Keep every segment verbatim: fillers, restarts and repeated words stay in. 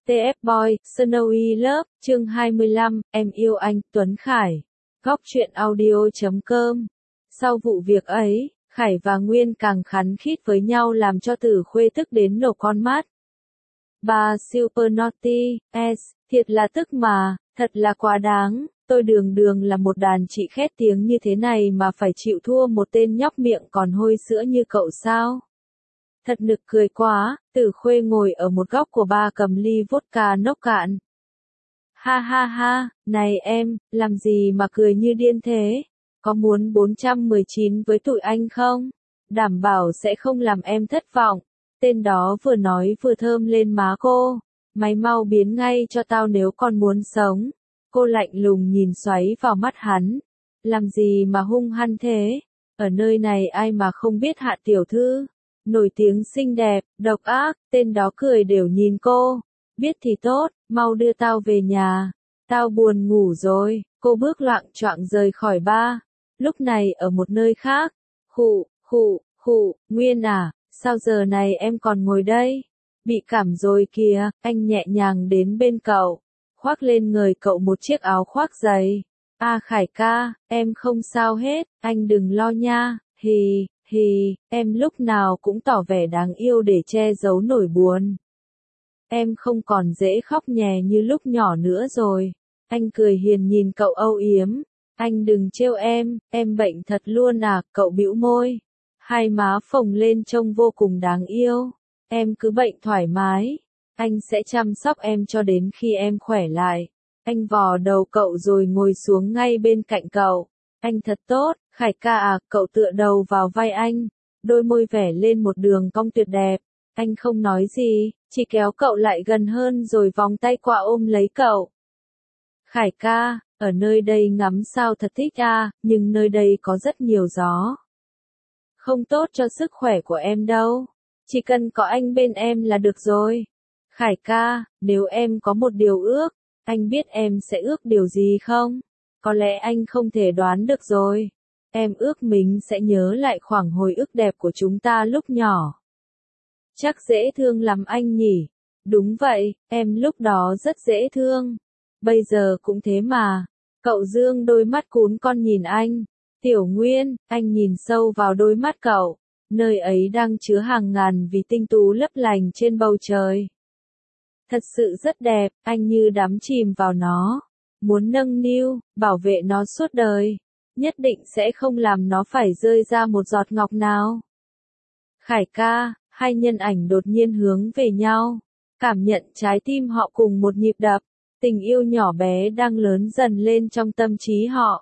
tê ép Boy, Snowy Love, chương hai mươi lăm, em yêu anh, Tuấn Khải. Góc truyện audio chấm com. Sau vụ việc ấy, Khải và Nguyên càng khắn khít với nhau làm cho Tử Khuê tức đến nổ con mắt. Bà Super Naughty, S, thiệt là tức mà, thật là quá đáng, tôi đường đường là một đàn chị khét tiếng như thế này mà phải chịu thua một tên nhóc miệng còn hôi sữa như cậu sao? Thật nực cười quá, Tử Khuê ngồi ở một góc của ba cầm ly vodka nốc cạn. Ha ha ha, này em, làm gì mà cười như điên thế? Có muốn bốn trăm mười chín với tụi anh không? Đảm bảo sẽ không làm em thất vọng. Tên đó vừa nói vừa thơm lên má cô. Mày mau biến ngay cho tao nếu còn muốn sống. Cô lạnh lùng nhìn xoáy vào mắt hắn. Làm gì mà hung hăng thế? Ở nơi này ai mà không biết Hạ tiểu thư? Nổi tiếng xinh đẹp, độc ác, tên đó cười đều nhìn cô. Biết thì tốt, mau đưa tao về nhà. Tao buồn ngủ rồi. Cô bước loạng choạng rời khỏi ba. Lúc này ở một nơi khác. Khụ, khụ, khụ, Nguyên à, sao giờ này em còn ngồi đây? Bị cảm rồi kìa, anh nhẹ nhàng đến bên cậu. Khoác lên người cậu một chiếc áo khoác dày. À Khải ca, em không sao hết, anh đừng lo nha, hì, hì, em lúc nào cũng tỏ vẻ đáng yêu để che giấu nỗi buồn. Em không còn dễ khóc nhè như lúc nhỏ nữa rồi. Anh cười hiền nhìn cậu âu yếm. Anh đừng trêu em, em bệnh thật luôn à, cậu bĩu môi. Hai má phồng lên trông vô cùng đáng yêu. Em cứ bệnh thoải mái. Anh sẽ chăm sóc em cho đến khi em khỏe lại. Anh vò đầu cậu rồi ngồi xuống ngay bên cạnh cậu. Anh thật tốt, Khải ca à, cậu tựa đầu vào vai anh. Đôi môi vẽ lên một đường cong tuyệt đẹp. Anh không nói gì, chỉ kéo cậu lại gần hơn rồi vòng tay qua ôm lấy cậu. Khải ca, ở nơi đây ngắm sao thật thích à, nhưng nơi đây có rất nhiều gió. Không tốt cho sức khỏe của em đâu. Chỉ cần có anh bên em là được rồi. Khải ca, nếu em có một điều ước, anh biết em sẽ ước điều gì không? Có lẽ anh không thể đoán được rồi. Em ước mình sẽ nhớ lại khoảng hồi ức đẹp của chúng ta lúc nhỏ. Chắc dễ thương lắm anh nhỉ? Đúng vậy, em lúc đó rất dễ thương. Bây giờ cũng thế mà. Cậu dương đôi mắt cún con nhìn anh. Tiểu Nguyên, anh nhìn sâu vào đôi mắt cậu. Nơi ấy đang chứa hàng ngàn vì tinh tú lấp lành trên bầu trời. Thật sự rất đẹp, anh như đắm chìm vào nó. Muốn nâng niu, bảo vệ nó suốt đời. Nhất định sẽ không làm nó phải rơi ra một giọt ngọc nào. Khải ca, hai nhân ảnh đột nhiên hướng về nhau. Cảm nhận trái tim họ cùng một nhịp đập. Tình yêu nhỏ bé đang lớn dần lên trong tâm trí họ.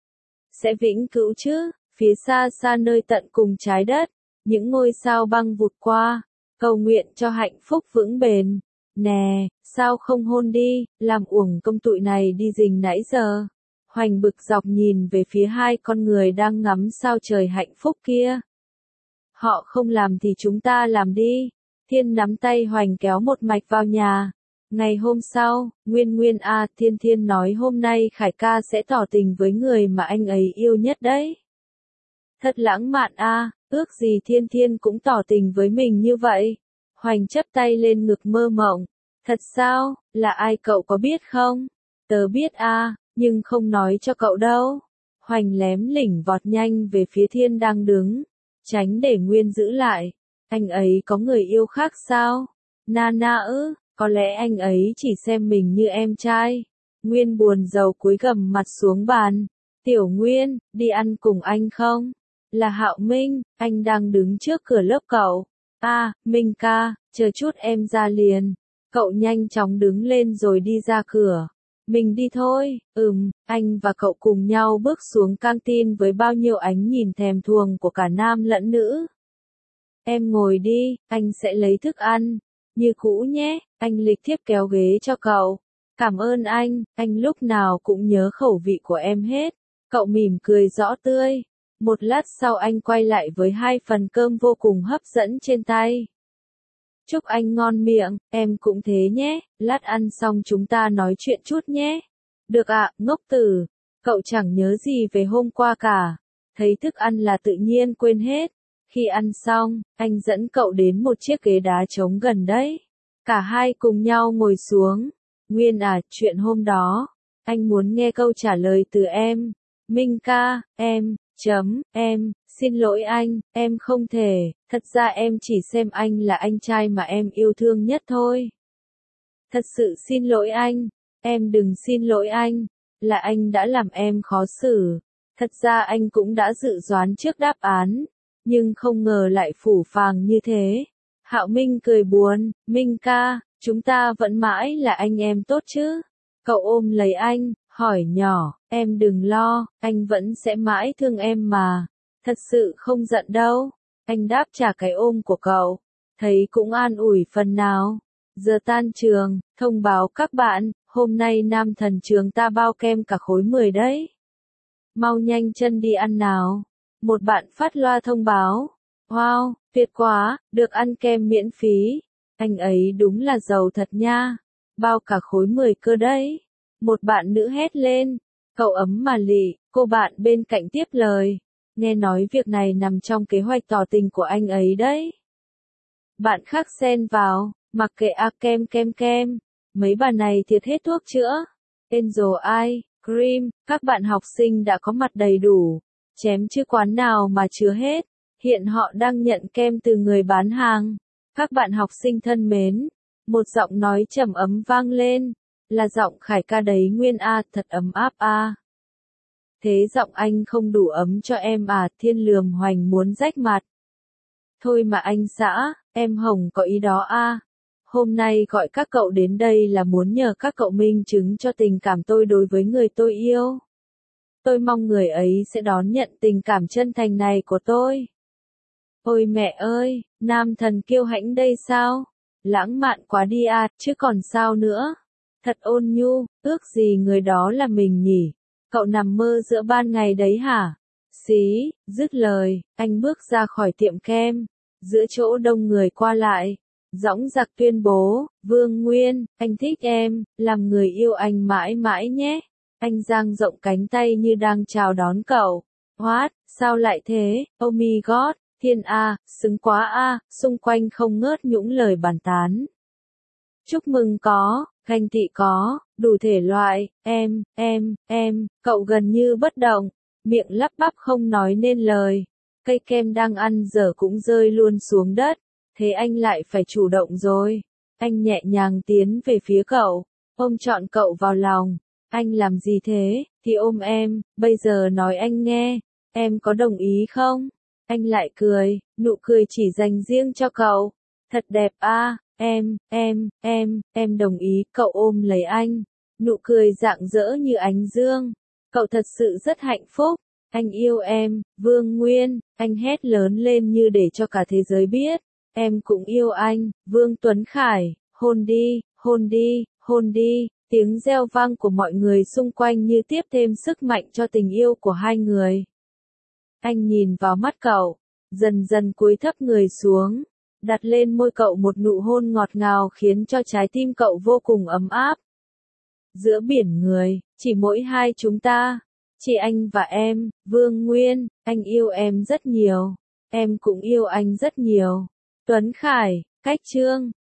Sẽ vĩnh cửu chứ, phía xa xa nơi tận cùng trái đất, những ngôi sao băng vụt qua, cầu nguyện cho hạnh phúc vững bền. Nè, sao không hôn đi, làm uổng công tụi này đi rình nãy giờ. Hoành bực dọc nhìn về phía hai con người đang ngắm sao trời hạnh phúc kia. Họ không làm thì chúng ta làm đi. Thiên nắm tay Hoành kéo một mạch vào nhà. Ngày hôm sau, Nguyên Nguyên a Thiên Thiên nói hôm nay Khải ca sẽ tỏ tình với người mà anh ấy yêu nhất đấy. Thật lãng mạn a, ước gì Thiên Thiên cũng tỏ tình với mình như vậy. Hoành chắp tay lên ngực mơ mộng. Thật sao, là ai cậu có biết không? Tớ biết a, nhưng không nói cho cậu đâu. Hoành lém lỉnh vọt nhanh về phía Thiên đang đứng. Tránh để Nguyên giữ lại. Anh ấy có người yêu khác sao? Na na ư? Có lẽ anh ấy chỉ xem mình như em trai. Nguyên buồn rầu cúi gằm mặt xuống bàn. Tiểu Nguyên, đi ăn cùng anh không? Là Hạo Minh, anh đang đứng trước cửa lớp cậu. À, Minh ca, chờ chút em ra liền. Cậu nhanh chóng đứng lên rồi đi ra cửa. Mình đi thôi, ừm, anh và cậu cùng nhau bước xuống căng tin với bao nhiêu ánh nhìn thèm thuồng của cả nam lẫn nữ. Em ngồi đi, anh sẽ lấy thức ăn. Như cũ nhé, anh lịch thiếp kéo ghế cho cậu. Cảm ơn anh, anh lúc nào cũng nhớ khẩu vị của em hết. Cậu mỉm cười rõ tươi. Một lát sau anh quay lại với hai phần cơm vô cùng hấp dẫn trên tay. Chúc anh ngon miệng, em cũng thế nhé, lát ăn xong chúng ta nói chuyện chút nhé. Được ạ, ngốc tử. Cậu chẳng nhớ gì về hôm qua cả. Thấy thức ăn là tự nhiên quên hết. Khi ăn xong, anh dẫn cậu đến một chiếc ghế đá trống gần đấy. Cả hai cùng nhau ngồi xuống. Nguyên à, chuyện hôm đó, anh muốn nghe câu trả lời từ em. Minh ca, em, chấm, em, xin lỗi anh, em không thể, thật ra em chỉ xem anh là anh trai mà em yêu thương nhất thôi. Thật sự xin lỗi anh, em đừng xin lỗi anh, là anh đã làm em khó xử. Thật ra anh cũng đã dự đoán trước đáp án, nhưng không ngờ lại phủ phàng như thế. Hạo Minh cười buồn, Minh ca, chúng ta vẫn mãi là anh em tốt chứ? Cậu ôm lấy anh, hỏi nhỏ, em đừng lo, anh vẫn sẽ mãi thương em mà. Thật sự không giận đâu. Anh đáp trả cái ôm của cậu, thấy cũng an ủi phần nào. Giờ tan trường, thông báo các bạn, hôm nay nam thần trường ta bao kem cả khối mười đấy. Mau nhanh chân đi ăn nào. Một bạn phát loa thông báo. Wow, tuyệt quá, được ăn kem miễn phí. Anh ấy đúng là giàu thật nha. Bao cả khối mười cơ đấy. Một bạn nữ hét lên. Cậu ấm mà lị, cô bạn bên cạnh tiếp lời. Nghe nói việc này nằm trong kế hoạch tỏ tình của anh ấy đấy. Bạn khác xen vào, mặc kệ a kem kem kem. Mấy bà này thiệt hết thuốc chữa. Angel Eye, Cream, các bạn học sinh đã có mặt đầy đủ. Chém chứ quán nào mà chứa hết. Hiện họ đang nhận kem từ người bán hàng. Các bạn học sinh thân mến. Một giọng nói trầm ấm vang lên. Là giọng Khải ca đấy Nguyên a, thật ấm áp a. Thế giọng anh không đủ ấm cho em à, Thiên lườm hoành muốn rách mặt. Thôi mà anh xã, em Hồng có ý đó a. Hôm nay gọi các cậu đến đây là muốn nhờ các cậu minh chứng cho tình cảm tôi đối với người tôi yêu. Tôi mong người ấy sẽ đón nhận tình cảm chân thành này của tôi. Ôi mẹ ơi, nam thần kiêu hãnh đây sao? Lãng mạn quá đi à, chứ còn sao nữa? Thật ôn nhu, ước gì người đó là mình nhỉ? Cậu nằm mơ giữa ban ngày đấy hả? Xí, dứt lời, anh bước ra khỏi tiệm kem. Giữa chỗ đông người qua lại, dõng dạc tuyên bố, Vương Nguyên, anh thích em, làm người yêu anh mãi mãi nhé. Anh dang rộng cánh tay như đang chào đón cậu. What, sao lại thế, oh my god, thiên a, xứng quá a, xung quanh không ngớt những lời bàn tán. Chúc mừng có, ganh tị có, đủ thể loại, em, em, em, cậu gần như bất động, miệng lắp bắp không nói nên lời. Cây kem đang ăn dở cũng rơi luôn xuống đất, thế anh lại phải chủ động rồi. Anh nhẹ nhàng tiến về phía cậu, ôm trọn cậu vào lòng. Anh làm gì thế, thì ôm em, bây giờ nói anh nghe, em có đồng ý không? Anh lại cười, nụ cười chỉ dành riêng cho cậu. Thật đẹp a, em, em, em, em đồng ý, cậu ôm lấy anh. Nụ cười rạng rỡ như ánh dương. Cậu thật sự rất hạnh phúc. Anh yêu em, Vương Nguyên, anh hét lớn lên như để cho cả thế giới biết. Em cũng yêu anh, Vương Tuấn Khải, hôn đi, hôn đi, hôn đi. Tiếng reo vang của mọi người xung quanh như tiếp thêm sức mạnh cho tình yêu của hai người. Anh nhìn vào mắt cậu, dần dần cúi thấp người xuống, đặt lên môi cậu một nụ hôn ngọt ngào khiến cho trái tim cậu vô cùng ấm áp. Giữa biển người, chỉ mỗi hai chúng ta, chỉ anh và em, Vương Nguyên, anh yêu em rất nhiều, em cũng yêu anh rất nhiều. Tuấn Khải, cách chương.